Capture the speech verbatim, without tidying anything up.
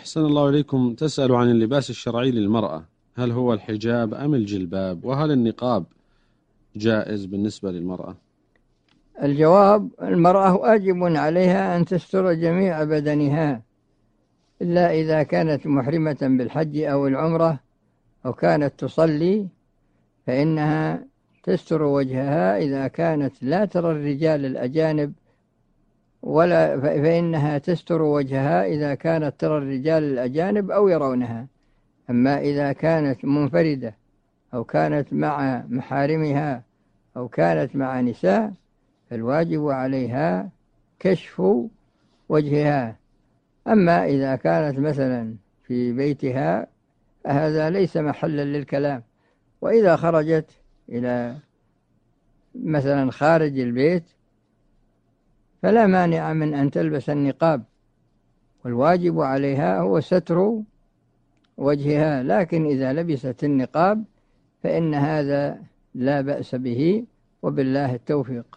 أحسن الله إليكم. تسأل عن اللباس الشرعي للمرأة، هل هو الحجاب أم الجلباب؟ وهل النقاب جائز بالنسبة للمرأة؟ الجواب: المرأة واجب عليها أن تستر جميع بدنها، إلا إذا كانت محرمة بالحج أو العمرة أو كانت تصلي، فإنها تستر وجهها إذا كانت لا ترى الرجال الأجانب، ولا فإنها تستر وجهها إذا كانت ترى الرجال الأجانب أو يرونها. أما إذا كانت منفردة أو كانت مع محارمها أو كانت مع نساء، فالواجب عليها كشف وجهها. أما إذا كانت مثلا في بيتها فهذا ليس محلا للكلام. وإذا خرجت إلى مثلا خارج البيت فلا مانع من أن تلبس النقاب، والواجب عليها هو ستر وجهها. لكن إذا لبست النقاب فإن هذا لا بأس به، وبالله التوفيق.